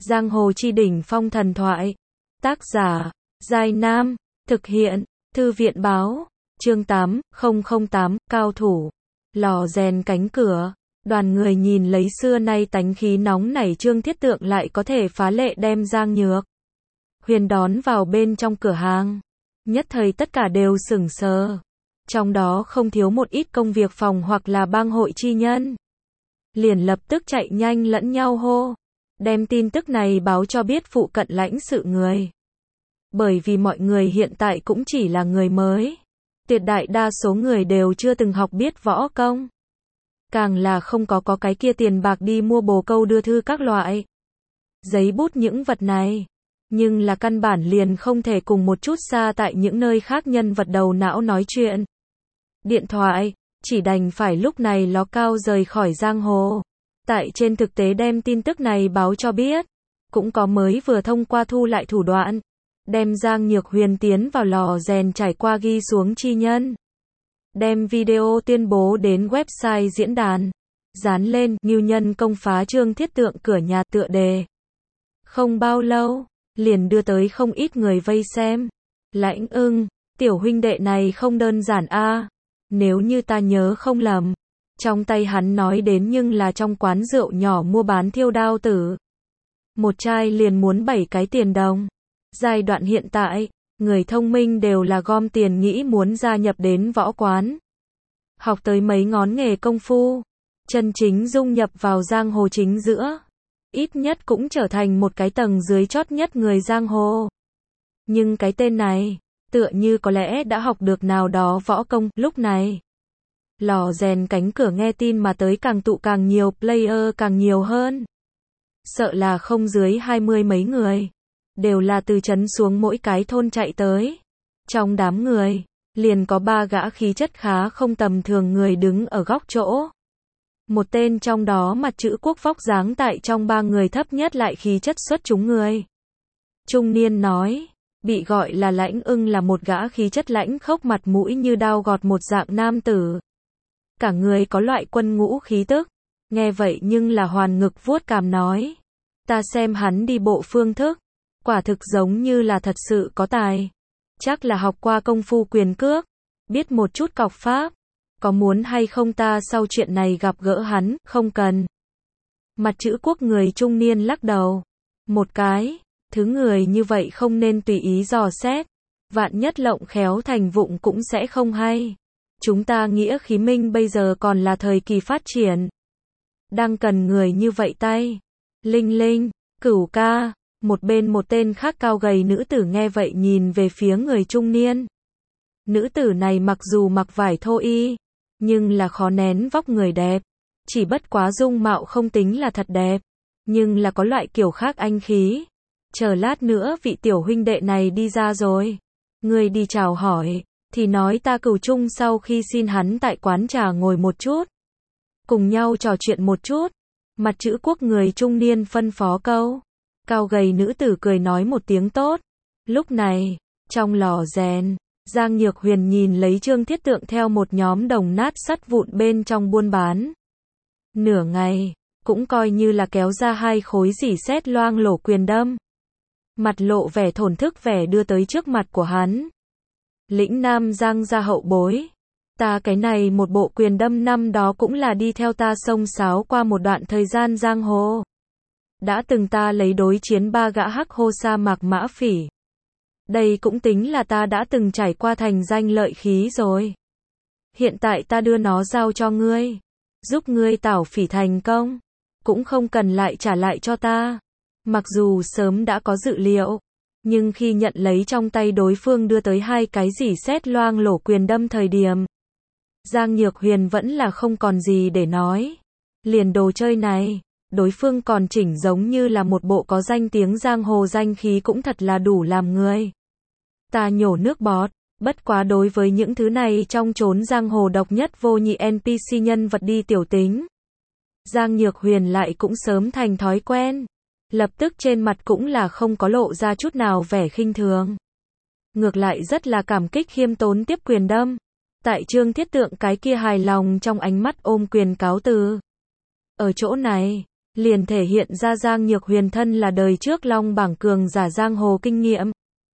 Giang hồ chi đỉnh phong thần thoại. Tác giả, Giai Nam. Thực hiện, Thư viện báo. Chương 8008, cao thủ. Lò rèn cánh cửa. Đoàn người nhìn lấy xưa nay tánh khí nóng nảy Trương Thiết Tượng lại có thể phá lệ đem Giang Nhược Huyền đón vào bên trong cửa hàng. Nhất thời tất cả đều sửng sờ. Trong đó không thiếu một ít công việc phòng hoặc là bang hội chi nhân. Liền lập tức chạy nhanh lẫn nhau hô. Đem tin tức này báo cho biết phụ cận lãnh sự người. Bởi vì mọi người hiện tại cũng chỉ là người mới. Tuyệt đại đa số người đều chưa từng học biết võ công. Càng là không có cái kia tiền bạc đi mua bồ câu đưa thư các loại. Giấy bút những vật này. Nhưng là căn bản liền không thể cùng một chút xa tại những nơi khác nhân vật đầu não nói chuyện. Điện thoại, chỉ đành phải lúc này ló cao rời khỏi giang hồ. Tại trên thực tế đem tin tức này báo cho biết. Cũng có mới vừa thông qua thu lại thủ đoạn. Đem Giang Nhược Huyền tiến vào lò rèn trải qua ghi xuống chi nhân. Đem video tuyên bố đến website diễn đàn. Dán lên, ngưu nhân công phá Trương Thiết Tượng cửa nhà tựa đề. Không bao lâu, liền đưa tới không ít người vây xem. Lãnh Ưng, tiểu huynh đệ này không đơn giản a. Nếu như ta nhớ không lầm. Trong tay hắn nói đến nhưng là trong quán rượu nhỏ mua bán thiêu đao tử. Một chai liền muốn 7 cái tiền đồng. Giai đoạn hiện tại, người thông minh đều là gom tiền nghĩ muốn gia nhập đến võ quán. Học tới mấy ngón nghề công phu. Chân chính dung nhập vào giang hồ chính giữa. Ít nhất cũng trở thành một cái tầng dưới chót nhất người giang hồ. Nhưng cái tên này, tựa như có lẽ đã học được nào đó võ công. Lúc này, lò rèn cánh cửa nghe tin mà tới càng tụ càng nhiều, player càng nhiều hơn. Sợ là không dưới 20 mấy người. Đều là từ trấn xuống mỗi cái thôn chạy tới. Trong đám người, liền có 3 gã khí chất khá không tầm thường người đứng ở góc chỗ. Một tên trong đó mặt chữ quốc vóc dáng tại trong 3 người thấp nhất lại khí chất xuất chúng người. Trung niên nói, bị gọi là Lãnh Ưng là một gã khí chất lãnh khốc mặt mũi như đao gọt một dạng nam tử. Cả người có loại quân ngũ khí tức. Nghe vậy nhưng là hoàn ngực vuốt cằm nói. Ta xem hắn đi bộ phương thức. Quả thực giống như là thật sự có tài. Chắc là học qua công phu quyền cước. Biết một chút cọc pháp. Có muốn hay không ta sau chuyện này gặp gỡ hắn, không cần. Mặt chữ quốc người trung niên lắc đầu. Một cái, thứ người như vậy không nên tùy ý dò xét. Vạn nhất lộng khéo thành vụng cũng sẽ không hay. Chúng ta nghĩa khí minh bây giờ còn là thời kỳ phát triển. Đang cần người như vậy tay. Linh Linh, Cửu ca. Một bên một tên khác cao gầy nữ tử nghe vậy nhìn về phía người trung niên. Nữ tử này mặc dù mặc vải thô y, nhưng là khó nén vóc người đẹp. Chỉ bất quá dung mạo không tính là thật đẹp, nhưng là có loại kiểu khác anh khí. Chờ lát nữa vị tiểu huynh đệ này đi ra rồi. Người đi chào hỏi, thì nói ta Cửu Trung sau khi xin hắn tại quán trà ngồi một chút. Cùng nhau trò chuyện một chút. Mặt chữ quốc người trung niên phân phó câu. Cao gầy nữ tử cười nói một tiếng tốt. Lúc này, trong lò rèn, Giang Nhược Huyền nhìn lấy Trương Thiết Tượng theo một nhóm đồng nát sắt vụn bên trong buôn bán. Nửa ngày, cũng coi như là kéo ra 2 khối rỉ sét loang lổ quyền đâm. Mặt lộ vẻ thổn thức vẻ đưa tới trước mặt của hắn. Lĩnh Nam Giang gia hậu bối. Ta cái này một bộ quyền đâm năm đó cũng là đi theo ta xông xáo qua một đoạn thời gian giang hồ. Đã từng ta lấy đối chiến 3 gã hắc hô sa mạc mã phỉ. Đây cũng tính là ta đã từng trải qua thành danh lợi khí rồi. Hiện tại ta đưa nó giao cho ngươi. Giúp ngươi tảo phỉ thành công. Cũng không cần lại trả lại cho ta. Mặc dù sớm đã có dự liệu. Nhưng khi nhận lấy trong tay đối phương đưa tới 2 cái rỉ sét loang lổ quyền đâm thời điểm. Giang Nhược Huyền vẫn là không còn gì để nói. Liền đồ chơi này. Đối phương còn chỉnh giống như là một bộ có danh tiếng giang hồ danh khí cũng thật là đủ làm người. Ta nhổ nước bọt, bất quá đối với những thứ này trong chốn giang hồ độc nhất vô nhị NPC nhân vật đi tiểu tính. Giang Nhược Huyền lại cũng sớm thành thói quen. Lập tức trên mặt cũng là không có lộ ra chút nào vẻ khinh thường. Ngược lại rất là cảm kích khiêm tốn tiếp quyền đâm. Tại Trương Thiết Tượng cái kia hài lòng trong ánh mắt ôm quyền cáo từ. Ở chỗ này, liền thể hiện ra Giang Nhược Huyền thân là đời trước long bảng cường giả giang hồ kinh nghiệm.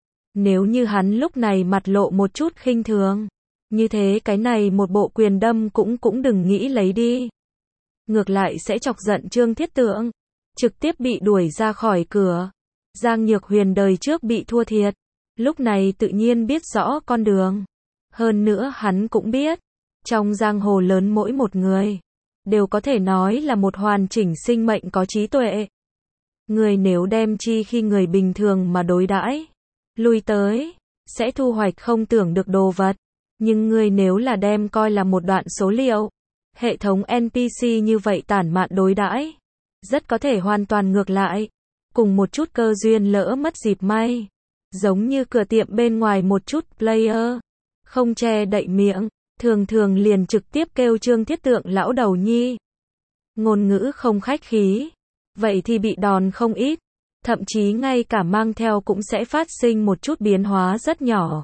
Nếu như hắn lúc này mặt lộ một chút khinh thường, như thế cái này một bộ quyền đâm cũng đừng nghĩ lấy đi. Ngược lại sẽ chọc giận Trương Thiết Tượng, trực tiếp bị đuổi ra khỏi cửa. Giang Nhược Huyền đời trước bị thua thiệt, lúc này tự nhiên biết rõ con đường. Hơn nữa hắn cũng biết, trong giang hồ lớn mỗi một người, đều có thể nói là một hoàn chỉnh sinh mệnh có trí tuệ. Người nếu đem chi khi người bình thường mà đối đãi, lui tới, sẽ thu hoạch không tưởng được đồ vật. Nhưng người nếu là đem coi là một đoạn số liệu, hệ thống NPC như vậy tản mạn đối đãi, rất có thể hoàn toàn ngược lại. Cùng một chút cơ duyên lỡ mất dịp may, giống như cửa tiệm bên ngoài một chút player, không che đậy miệng, thường thường liền trực tiếp kêu Trương Thiết Tượng lão đầu nhi. Ngôn ngữ không khách khí, vậy thì bị đòn không ít, thậm chí ngay cả mang theo cũng sẽ phát sinh một chút biến hóa rất nhỏ.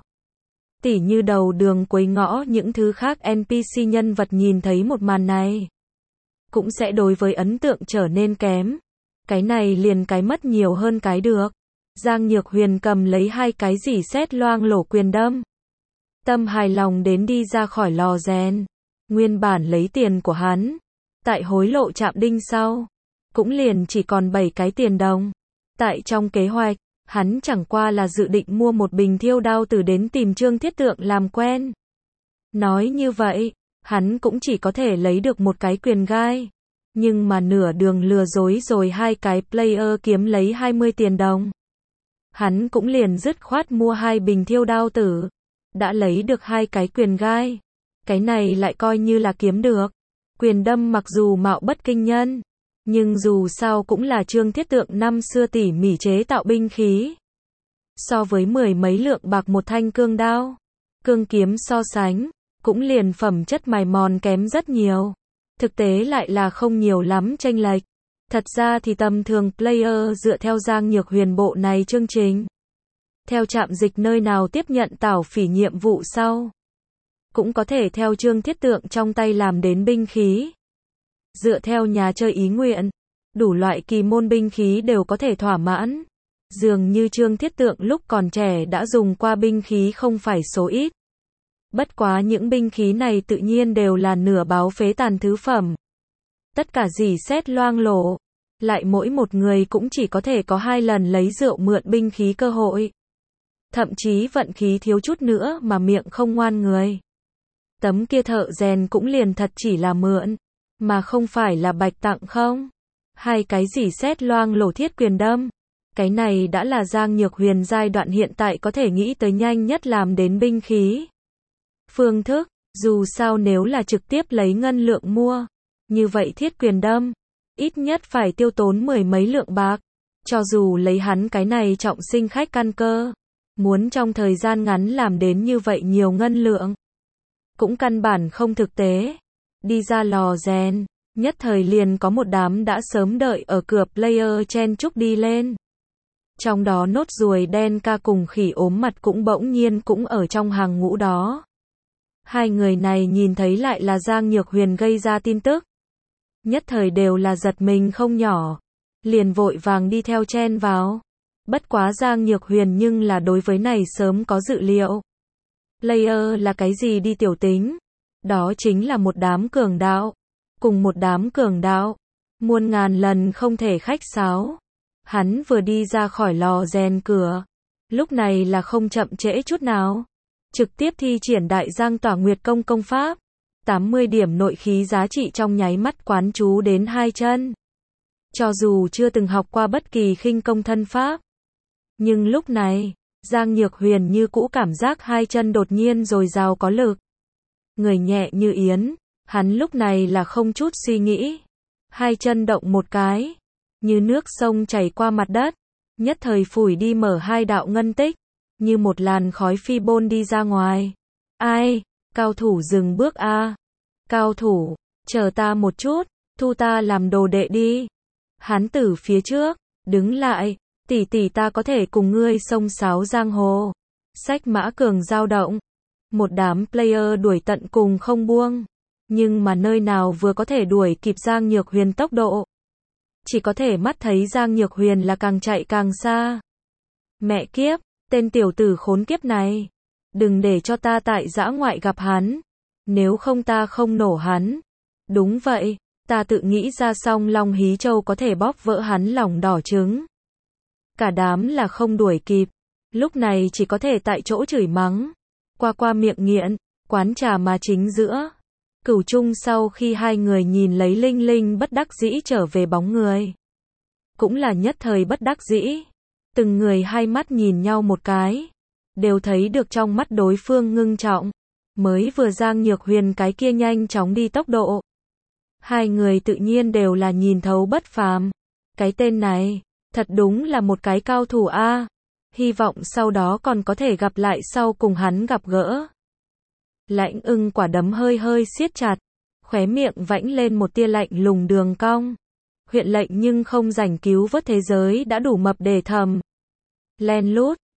Tỉ như đầu đường quấy ngõ những thứ khác NPC nhân vật nhìn thấy một màn này, cũng sẽ đối với ấn tượng trở nên kém. Cái này liền cái mất nhiều hơn cái được. Giang Nhược Huyền cầm lấy hai cái dỉ sét loang lổ quyền đâm. Tâm hài lòng đến đi ra khỏi lò rèn. Nguyên bản lấy tiền của hắn, tại hối lộ Trạm Đinh sau, cũng liền chỉ còn 7 cái tiền đồng. Tại trong kế hoạch, hắn chẳng qua là dự định mua một bình thiêu đao tử đến tìm Trương Thiết Tượng làm quen. Nói như vậy, hắn cũng chỉ có thể lấy được một cái quyền gai. Nhưng mà nửa đường lừa dối rồi hai cái player kiếm lấy 20 tiền đồng. Hắn cũng liền dứt khoát mua 2 bình thiêu đao tử. Đã lấy được 2 cái quyền gai. Cái này lại coi như là kiếm được. Quyền đâm mặc dù mạo bất kinh nhân, nhưng dù sao cũng là Trương Thiết Tượng năm xưa tỉ mỉ chế tạo binh khí. So với 10 mấy lượng bạc một thanh cương đao, cương kiếm so sánh, cũng liền phẩm chất mài mòn kém rất nhiều. Thực tế lại là không nhiều lắm chênh lệch. Thật ra thì tầm thường player dựa theo Giang Nhược Huyền bộ này chương trình, theo trạm dịch nơi nào tiếp nhận tảo phỉ nhiệm vụ sau, cũng có thể theo Trương Thiết Tượng trong tay làm đến binh khí. Dựa theo nhà chơi ý nguyện, đủ loại kỳ môn binh khí đều có thể thỏa mãn. Dường như Trương Thiết Tượng lúc còn trẻ đã dùng qua binh khí không phải số ít. Bất quá những binh khí này tự nhiên đều là nửa báo phế tàn thứ phẩm. Tất cả dỉ sét loang lổ, lại mỗi một người cũng chỉ có thể có 2 lần lấy rượu mượn binh khí cơ hội. Thậm chí vận khí thiếu chút nữa mà miệng không ngoan người. Tấm kia thợ rèn cũng liền thật chỉ là mượn, mà không phải là bạch tặng không. 2 cái dỉ sét loang lổ thiết quyền đâm. Cái này đã là Giang Nhược Huyền giai đoạn hiện tại có thể nghĩ tới nhanh nhất làm đến binh khí. Phương thức, dù sao nếu là trực tiếp lấy ngân lượng mua, như vậy thiết quyền đâm, ít nhất phải tiêu tốn 10 mấy lượng bạc. Cho dù lấy hắn cái này trọng sinh khách căn cơ, muốn trong thời gian ngắn làm đến như vậy nhiều ngân lượng, cũng căn bản không thực tế. Đi ra lò rèn, nhất thời liền có một đám đã sớm đợi ở cửa player chen chúc đi lên. Trong đó nốt ruồi đen ca cùng khỉ ốm mặt cũng bỗng nhiên cũng ở trong hàng ngũ đó. Hai người này nhìn thấy lại là Giang Nhược Huyền gây ra tin tức, nhất thời đều là giật mình không nhỏ, liền vội vàng đi theo chen vào. Bất quá Giang Nhược Huyền nhưng là đối với này sớm có dự liệu. Player là cái gì đi tiểu tính? Đó chính là một đám cường đạo. Cùng một đám cường đạo, muôn ngàn lần không thể khách sáo. Hắn vừa đi ra khỏi lò rèn cửa, lúc này là không chậm trễ chút nào, trực tiếp thi triển Đại Giang Tỏa Nguyệt công công pháp. 80 điểm nội khí giá trị trong nháy mắt quán chú đến 2 chân. Cho dù chưa từng học qua bất kỳ khinh công thân pháp, nhưng lúc này, Giang Nhược Huyền như cũ cảm giác 2 chân đột nhiên dồi dào có lực. Người nhẹ như yến, hắn lúc này là không chút suy nghĩ. 2 chân động một cái, như nước sông chảy qua mặt đất, nhất thời phủi đi mở 2 đạo ngân tích, như một làn khói phi bôn đi ra ngoài. Ai, cao thủ dừng bước a. Cao thủ, chờ ta một chút, thu ta làm đồ đệ đi. Hán tử phía trước, đứng lại, tỷ tỷ ta có thể cùng ngươi xông xáo giang hồ. Sách mã cường dao động. Một đám player đuổi tận cùng không buông. Nhưng mà nơi nào vừa có thể đuổi kịp Giang Nhược Huyền tốc độ. chỉ có thể mắt thấy Giang Nhược Huyền là càng chạy càng xa. Mẹ kiếp, tên tiểu tử khốn kiếp này. Đừng để cho ta tại dã ngoại gặp hắn. Nếu không ta không nổ hắn. Đúng vậy, ta tự nghĩ ra xong Long Hí Châu có thể bóp vỡ hắn lòng đỏ trứng. Cả đám là không đuổi kịp. Lúc này chỉ có thể tại chỗ chửi mắng. Qua miệng nghiện, quán trà mà chính giữa. Cửu Trung sau khi hai người nhìn lấy Linh Linh bất đắc dĩ trở về bóng người. Cũng là nhất thời bất đắc dĩ. Từng người hai mắt nhìn nhau một cái. Đều thấy được trong mắt đối phương ngưng trọng. Mới vừa Giang Nhược Huyền cái kia nhanh chóng đi tốc độ. Hai người tự nhiên đều là nhìn thấu bất phàm. Cái tên này, thật đúng là một cái cao thủ a. Hy vọng sau đó còn có thể gặp lại sau cùng hắn gặp gỡ. Lãnh Ưng quả đấm hơi hơi siết chặt, khóe miệng vãnh lên một tia lạnh lùng đường cong. Huyện lệnh nhưng không rảnh cứu vớt thế giới đã đủ mập để thầm. Len lút,